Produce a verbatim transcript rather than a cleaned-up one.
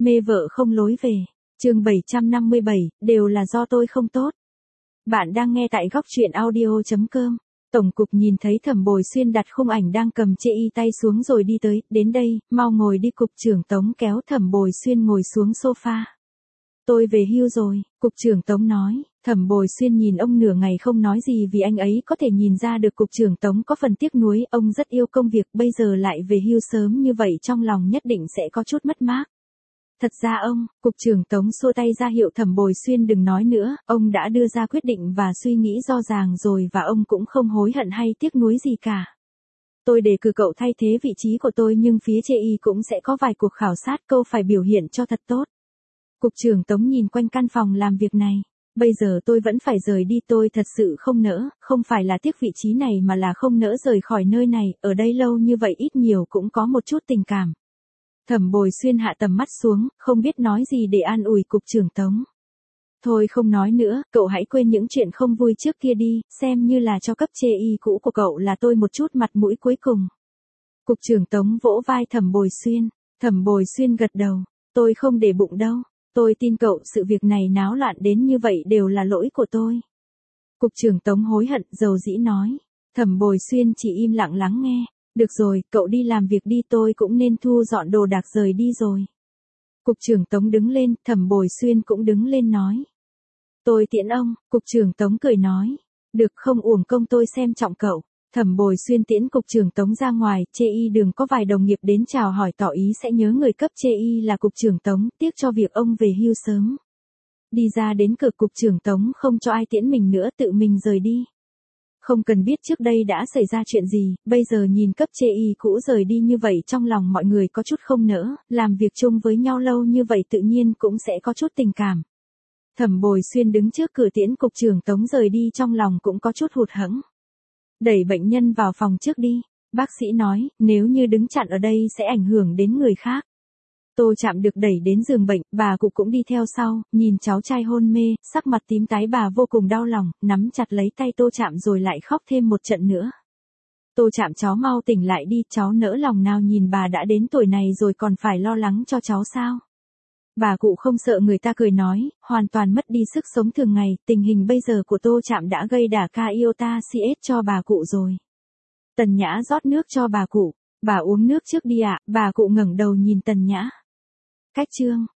Mê vợ không lối về. Chương bảy trăm năm mươi bảy, đều là do tôi không tốt. Bạn đang nghe tại góc truyện audio chấm com. Tổng cục nhìn thấy Thẩm Bồi Xuyên đặt khung ảnh đang cầm chê y tay xuống rồi đi tới, đến đây, mau ngồi đi. Cục trưởng Tống kéo Thẩm Bồi Xuyên ngồi xuống sofa. Tôi về hưu rồi, cục trưởng Tống nói. Thẩm Bồi Xuyên nhìn ông nửa ngày không nói gì vì anh ấy có thể nhìn ra được cục trưởng Tống có phần tiếc nuối, ông rất yêu công việc, bây giờ lại về hưu sớm như vậy trong lòng nhất định sẽ có chút mất mát. Thật ra ông, cục trưởng Tống xua tay ra hiệu Thẩm Bồi Xuyên đừng nói nữa, ông đã đưa ra quyết định và suy nghĩ rõ ràng rồi và ông cũng không hối hận hay tiếc nuối gì cả. Tôi đề cử cậu thay thế vị trí của tôi nhưng phía chê y cũng sẽ có vài cuộc khảo sát, câu phải biểu hiện cho thật tốt. Cục trưởng Tống nhìn quanh căn phòng làm việc này. Bây giờ tôi vẫn phải rời đi, tôi thật sự không nỡ, không phải là tiếc vị trí này mà là không nỡ rời khỏi nơi này, ở đây lâu như vậy ít nhiều cũng có một chút tình cảm. Thẩm Bồi Xuyên hạ tầm mắt xuống, không biết nói gì để an ủi cục trưởng Tống. Thôi không nói nữa, cậu hãy quên những chuyện không vui trước kia đi, xem như là cho cấp chê y cũ của cậu là tôi một chút mặt mũi cuối cùng. Cục trưởng Tống vỗ vai Thẩm Bồi Xuyên. Thẩm Bồi Xuyên gật đầu. Tôi không để bụng đâu. Tôi tin cậu, sự việc này náo loạn đến như vậy đều là lỗi của tôi. Cục trưởng Tống hối hận, dầu dĩ nói. Thẩm Bồi Xuyên chỉ im lặng lắng nghe. Được rồi, cậu đi làm việc đi, tôi cũng nên thu dọn đồ đạc rời đi rồi. Cục trưởng Tống đứng lên, Thẩm Bồi Xuyên cũng đứng lên nói. Tôi tiễn ông, cục trưởng Tống cười nói. Được, không uổng công tôi xem trọng cậu. Thẩm Bồi Xuyên tiễn cục trưởng Tống ra ngoài, chê y đường có vài đồng nghiệp đến chào hỏi tỏ ý sẽ nhớ người cấp chê y là cục trưởng Tống, tiếc cho việc ông về hưu sớm. Đi ra đến cửa, cục trưởng Tống không cho ai tiễn mình nữa, tự mình rời đi. Không cần biết trước đây đã xảy ra chuyện gì, bây giờ nhìn cấp chê y cũ rời đi như vậy trong lòng mọi người có chút không nỡ, làm việc chung với nhau lâu như vậy tự nhiên cũng sẽ có chút tình cảm. Thẩm Bồi Xuyên đứng trước cửa tiễn cục trưởng Tống rời đi trong lòng cũng có chút hụt hẫng. Đẩy bệnh nhân vào phòng trước đi. Bác sĩ nói, nếu như đứng chặn ở đây sẽ ảnh hưởng đến người khác. Tô Trạm được đẩy đến giường bệnh, bà cụ cũng đi theo sau, nhìn cháu trai hôn mê, sắc mặt tím tái bà vô cùng đau lòng, nắm chặt lấy tay Tô Trạm rồi lại khóc thêm một trận nữa. Tô Trạm, cháu mau tỉnh lại đi, cháu nỡ lòng nào nhìn bà đã đến tuổi này rồi còn phải lo lắng cho cháu sao? Bà cụ không sợ người ta cười nói, hoàn toàn mất đi sức sống thường ngày, tình hình bây giờ của Tô Trạm đã gây đả ca iota xê ét cho bà cụ rồi. Tần Nhã rót nước cho bà cụ, bà uống nước trước đi ạ, bà cụ ngẩng đầu nhìn Tần Nhã. Cách chương